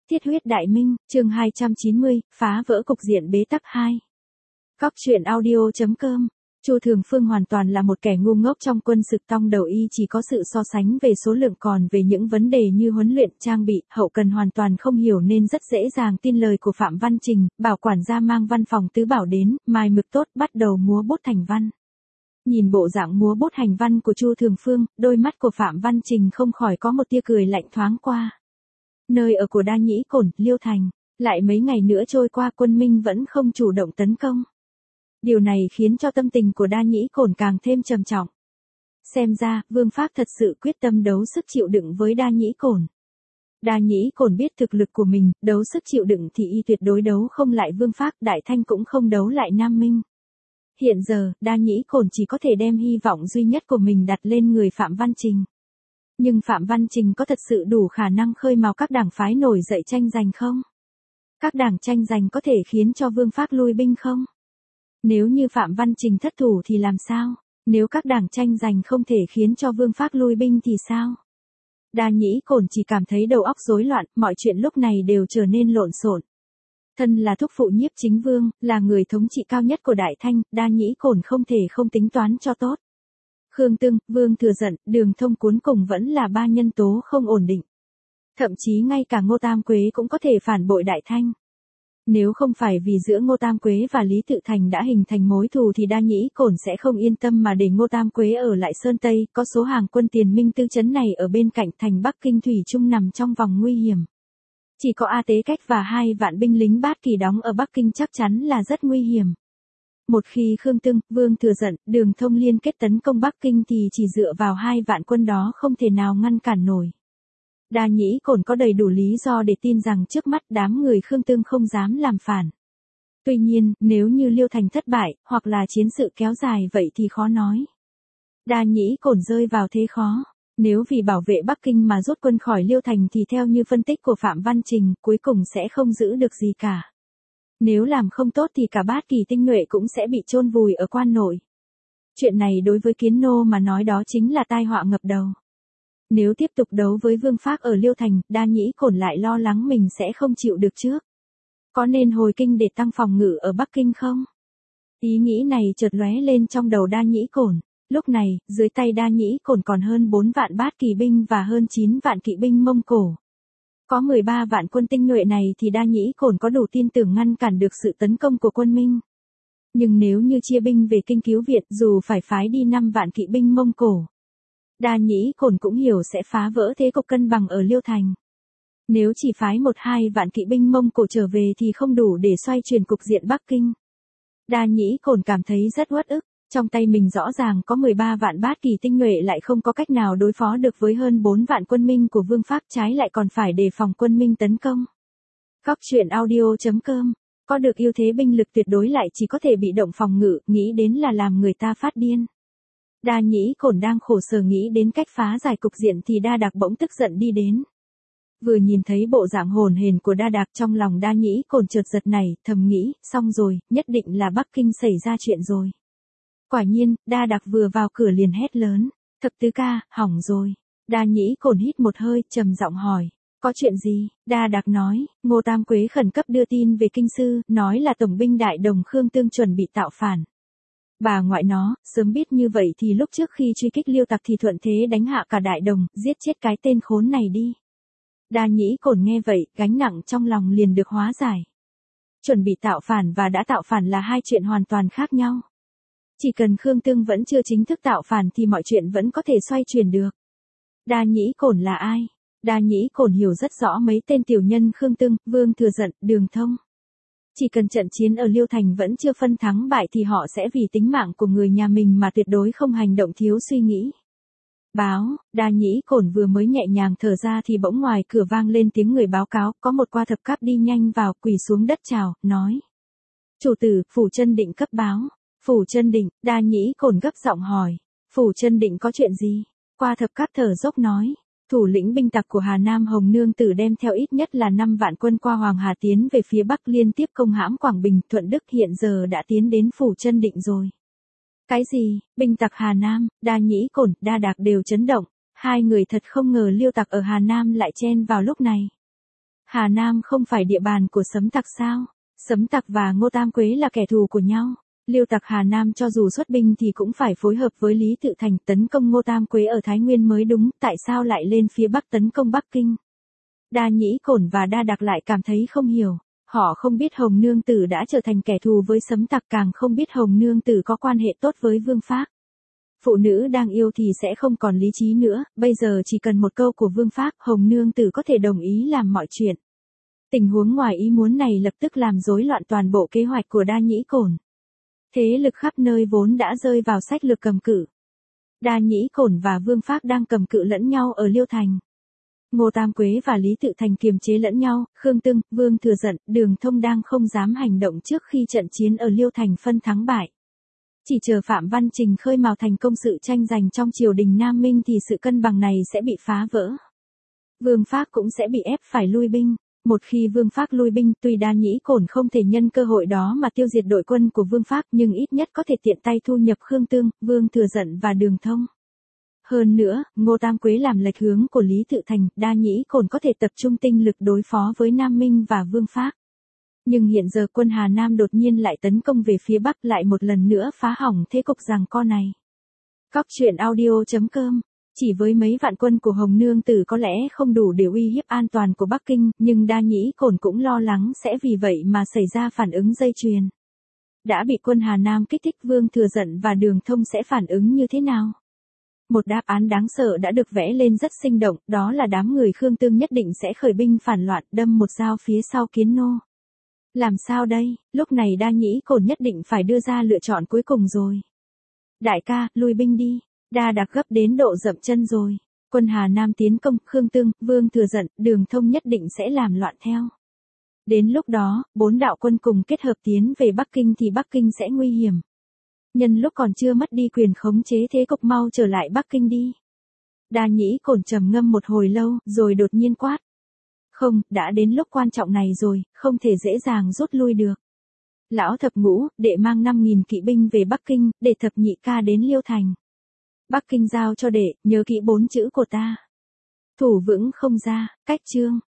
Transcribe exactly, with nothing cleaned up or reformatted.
Thiết huyết đại minh, chương hai trăm chín mươi, phá vỡ cục diện bế tắc hai. Góc truyện audio.com. Chu Thường Phương hoàn toàn là một kẻ ngu ngốc trong quân sự, tông đầu y chỉ có sự so sánh về số lượng, còn về những vấn đề như huấn luyện, trang bị, hậu cần hoàn toàn không hiểu, nên rất dễ dàng tin lời của Phạm Văn Trình. Bảo quản gia mang văn phòng tứ bảo đến, mài mực tốt, bắt đầu múa bút thành văn. Nhìn bộ dạng múa bút hành văn của Chu Thường Phương, đôi mắt của Phạm Văn Trình không khỏi có một tia cười lạnh thoáng qua. Nơi ở của Đa Nhĩ Cổn, Liêu Thành, lại mấy ngày nữa trôi qua, quân Minh vẫn không chủ động tấn công. Điều này khiến cho tâm tình của Đa Nhĩ Cổn càng thêm trầm trọng. Xem ra, Vương Phác thật sự quyết tâm đấu sức chịu đựng với Đa Nhĩ Cổn. Đa Nhĩ Cổn biết thực lực của mình, đấu sức chịu đựng thì y tuyệt đối đấu không lại Vương Phác, Đại Thanh cũng không đấu lại Nam Minh. Hiện giờ, Đa Nhĩ Cổn chỉ có thể đem hy vọng duy nhất của mình đặt lên người Phạm Văn Trình. Nhưng Phạm Văn Trình có thật sự đủ khả năng khơi mào các đảng phái nổi dậy tranh giành không? Các đảng tranh giành có thể khiến cho Vương Phác lui binh không? Nếu như Phạm Văn Trình thất thủ thì làm sao? Nếu các đảng tranh giành không thể khiến cho Vương Phác lui binh thì sao? Đa Nhĩ Cổn chỉ cảm thấy đầu óc rối loạn, mọi chuyện lúc này đều trở nên lộn xộn. Thân là thúc phụ Nhiếp Chính Vương, là người thống trị cao nhất của Đại Thanh, Đa Nhĩ Cổn không thể không tính toán cho tốt. Khương Tương, Vương Thừa Dận, Đường Thông cuối cùng vẫn là ba nhân tố không ổn định. Thậm chí ngay cả Ngô Tam Quế cũng có thể phản bội Đại Thanh. Nếu không phải vì giữa Ngô Tam Quế và Lý Tự Thành đã hình thành mối thù thì Đa Nhĩ Cổn sẽ không yên tâm mà để Ngô Tam Quế ở lại Sơn Tây, có số hàng quân tiền minh tư trấn này ở bên cạnh thành Bắc Kinh thủy chung nằm trong vòng nguy hiểm. Chỉ có A Tế Cách và hai vạn binh lính Bát Kỳ đóng ở Bắc Kinh chắc chắn là rất nguy hiểm. Một khi Khương Tương, Vương Thừa Dận, Đường Thông liên kết tấn công Bắc Kinh thì chỉ dựa vào hai vạn quân đó không thể nào ngăn cản nổi. Đa Nhĩ Cổn có đầy đủ lý do để tin rằng trước mắt đám người Khương Tương không dám làm phản. Tuy nhiên, nếu như Liêu Thành thất bại, hoặc là chiến sự kéo dài vậy thì khó nói. Đa Nhĩ Cổn rơi vào thế khó. Nếu vì bảo vệ Bắc Kinh mà rút quân khỏi Liêu Thành thì theo như phân tích của Phạm Văn Trình, cuối cùng sẽ không giữ được gì cả. Nếu làm không tốt thì cả Bát Kỳ tinh nhuệ cũng sẽ bị chôn vùi ở quan nội. Chuyện này đối với Kiến Nô mà nói đó chính là tai họa ngập đầu. Nếu tiếp tục đấu với Vương Phác ở Liêu Thành, Đa Nhĩ Cổn lại lo lắng mình sẽ không chịu được trước. Có nên hồi kinh để tăng phòng ngự ở Bắc Kinh không? Ý nghĩ này chợt lóe lên trong đầu Đa Nhĩ Cổn. Lúc này, dưới tay Đa Nhĩ Cổn còn hơn bốn vạn Bát Kỳ binh và hơn chín vạn kỵ binh Mông Cổ. Có mười ba vạn quân tinh nhuệ này thì Đa Nhĩ Cổn có đủ tin tưởng ngăn cản được sự tấn công của quân Minh. Nhưng nếu như chia binh về kinh cứu viện, dù phải phái đi năm vạn kỵ binh Mông Cổ, Đa Nhĩ Cổn cũng hiểu sẽ phá vỡ thế cục cân bằng ở Liêu Thành. Nếu chỉ phái một hai vạn kỵ binh Mông Cổ trở về thì không đủ để xoay chuyển cục diện Bắc Kinh. Đa Nhĩ Cổn cảm thấy rất uất ức. Trong tay mình rõ ràng có mười ba vạn Bát Kỳ tinh nhuệ lại không có cách nào đối phó được với hơn bốn vạn quân Minh của Vương Phác, trái lại còn phải đề phòng quân Minh tấn công. Góc truyện audio.com. Có được ưu thế binh lực tuyệt đối lại chỉ có thể bị động phòng ngự, nghĩ đến là làm người ta phát điên. Đa Nhĩ Cổn đang khổ sở nghĩ đến cách phá giải cục diện thì Đa Đạc bỗng tức giận đi đến. Vừa nhìn thấy bộ dạng hồn hển của Đa Đạc, trong lòng Đa Nhĩ Cổn chợt giật nảy, thầm nghĩ, xong rồi, nhất định là Bắc Kinh xảy ra chuyện rồi. Quả nhiên, Đa Đạc vừa vào cửa liền hét lớn, thập tứ ca, hỏng rồi. Đa Nhĩ Cổn hít một hơi, trầm giọng hỏi, có chuyện gì? Đa Đạc nói, Ngô Tam Quế khẩn cấp đưa tin về kinh sư, nói là tổng binh đại đồng Khương Tương chuẩn bị tạo phản. Bà ngoại nó, sớm biết như vậy thì lúc trước khi truy kích Liêu tặc thì thuận thế đánh hạ cả đại đồng, giết chết cái tên khốn này đi. Đa Nhĩ Cổn nghe vậy, gánh nặng trong lòng liền được hóa giải. Chuẩn bị tạo phản và đã tạo phản là hai chuyện hoàn toàn khác nhau. Chỉ cần Khương Tương vẫn chưa chính thức tạo phản thì mọi chuyện vẫn có thể xoay chuyển được. Đa Nhĩ Cổn là ai? Đa Nhĩ Cổn hiểu rất rõ mấy tên tiểu nhân Khương Tương, Vương Thừa Dận, Đường Thông. Chỉ cần trận chiến ở Liêu Thành vẫn chưa phân thắng bại thì họ sẽ vì tính mạng của người nhà mình mà tuyệt đối không hành động thiếu suy nghĩ. Báo, Đa Nhĩ Cổn vừa mới nhẹ nhàng thở ra thì bỗng ngoài cửa vang lên tiếng người báo cáo, có một qua thập cáp đi nhanh vào, quỳ xuống đất chào, nói. Chủ tử, Phủ Chân Định cấp báo. Phủ Chân Định, Đa Nhĩ Cổn gấp giọng hỏi. Phủ Chân Định có chuyện gì? Qua thập cáp thở dốc nói. Thủ lĩnh binh tặc của Hà Nam Hồng Nương Tử đem theo ít nhất là năm vạn quân qua Hoàng Hà tiến về phía Bắc liên tiếp công hãm Quảng Bình, Thuận Đức, hiện giờ đã tiến đến Phủ Chân Định rồi. Cái gì? Binh tặc Hà Nam? Đa Nhĩ Cổn, Đa Đạc đều chấn động. Hai người thật không ngờ Liêu tặc ở Hà Nam lại chen vào lúc này. Hà Nam không phải địa bàn của Sấm Tặc sao? Sấm Tặc và Ngô Tam Quế là kẻ thù của nhau. Liêu Tặc Hà Nam cho dù xuất binh thì cũng phải phối hợp với Lý Tự Thành tấn công Ngô Tam Quế ở Thái Nguyên mới đúng, tại sao lại lên phía Bắc tấn công Bắc Kinh? Đa Nhĩ Cổn và Đa Đạc lại cảm thấy không hiểu. Họ không biết Hồng Nương Tử đã trở thành kẻ thù với Sấm Tặc, càng không biết Hồng Nương Tử có quan hệ tốt với Vương Phác. Phụ nữ đang yêu thì sẽ không còn lý trí nữa, bây giờ chỉ cần một câu của Vương Phác, Hồng Nương Tử có thể đồng ý làm mọi chuyện. Tình huống ngoài ý muốn này lập tức làm rối loạn toàn bộ kế hoạch của Đa Nhĩ Cổn. Thế lực khắp nơi vốn đã rơi vào sách lược cầm cự. Đa Nhĩ Cổn và Vương Phác đang cầm cự lẫn nhau ở Liêu Thành. Ngô Tam Quế và Lý Tự Thành kiềm chế lẫn nhau, Khương Tương, Vương Thừa Dận, Đường Thông đang không dám hành động trước khi trận chiến ở Liêu Thành phân thắng bại. Chỉ chờ Phạm Văn Trình khơi mào thành công sự tranh giành trong triều đình Nam Minh thì sự cân bằng này sẽ bị phá vỡ. Vương Phác cũng sẽ bị ép phải lui binh. Một khi Vương Phác lui binh, tuy Đa Nhĩ Cổn không thể nhân cơ hội đó mà tiêu diệt đội quân của Vương Phác, nhưng ít nhất có thể tiện tay thu nhập Khương Tương, Vương Thừa Dận và Đường Thông. Hơn nữa, Ngô Tam Quế làm lệch hướng của Lý Tự Thành, Đa Nhĩ Cổn có thể tập trung tinh lực đối phó với Nam Minh và Vương Phác. Nhưng hiện giờ quân Hà Nam đột nhiên lại tấn công về phía Bắc, lại một lần nữa phá hỏng thế cục giằng co này. Cóc truyện audio chấm com. Chỉ với mấy vạn quân của Hồng Nương Tử có lẽ không đủ để uy hiếp an toàn của Bắc Kinh, nhưng Đa Nhĩ Cổn cũng lo lắng sẽ vì vậy mà xảy ra phản ứng dây chuyền. Đã bị quân Hà Nam kích thích, Vương Thừa Dận và Đường Thông sẽ phản ứng như thế nào? Một đáp án đáng sợ đã được vẽ lên rất sinh động, đó là đám người Khương Tương nhất định sẽ khởi binh phản loạn, đâm một dao phía sau Kiến Nô. Làm sao đây? Lúc này Đa Nhĩ Cổn nhất định phải đưa ra lựa chọn cuối cùng rồi. Đại ca, lui binh đi. Đa Đạc gấp đến độ dậm chân rồi. Quân Hà Nam tiến công, Khương Tương, Vương Thừa Dận, Đường Thông nhất định sẽ làm loạn theo. Đến lúc đó, bốn đạo quân cùng kết hợp tiến về Bắc Kinh thì Bắc Kinh sẽ nguy hiểm. Nhân lúc còn chưa mất đi quyền khống chế thế cục, mau trở lại Bắc Kinh đi. Đa Nhĩ Cổn trầm ngâm một hồi lâu, rồi đột nhiên quát. Không, đã đến lúc quan trọng này rồi, không thể dễ dàng rút lui được. Lão Thập Ngũ, đệ mang năm nghìn kỵ binh về Bắc Kinh, để Thập Nhị ca đến Liêu Thành. Bắc Kinh giao cho đệ, nhớ kỹ bốn chữ của ta. Thủ vững không ra, cách chương.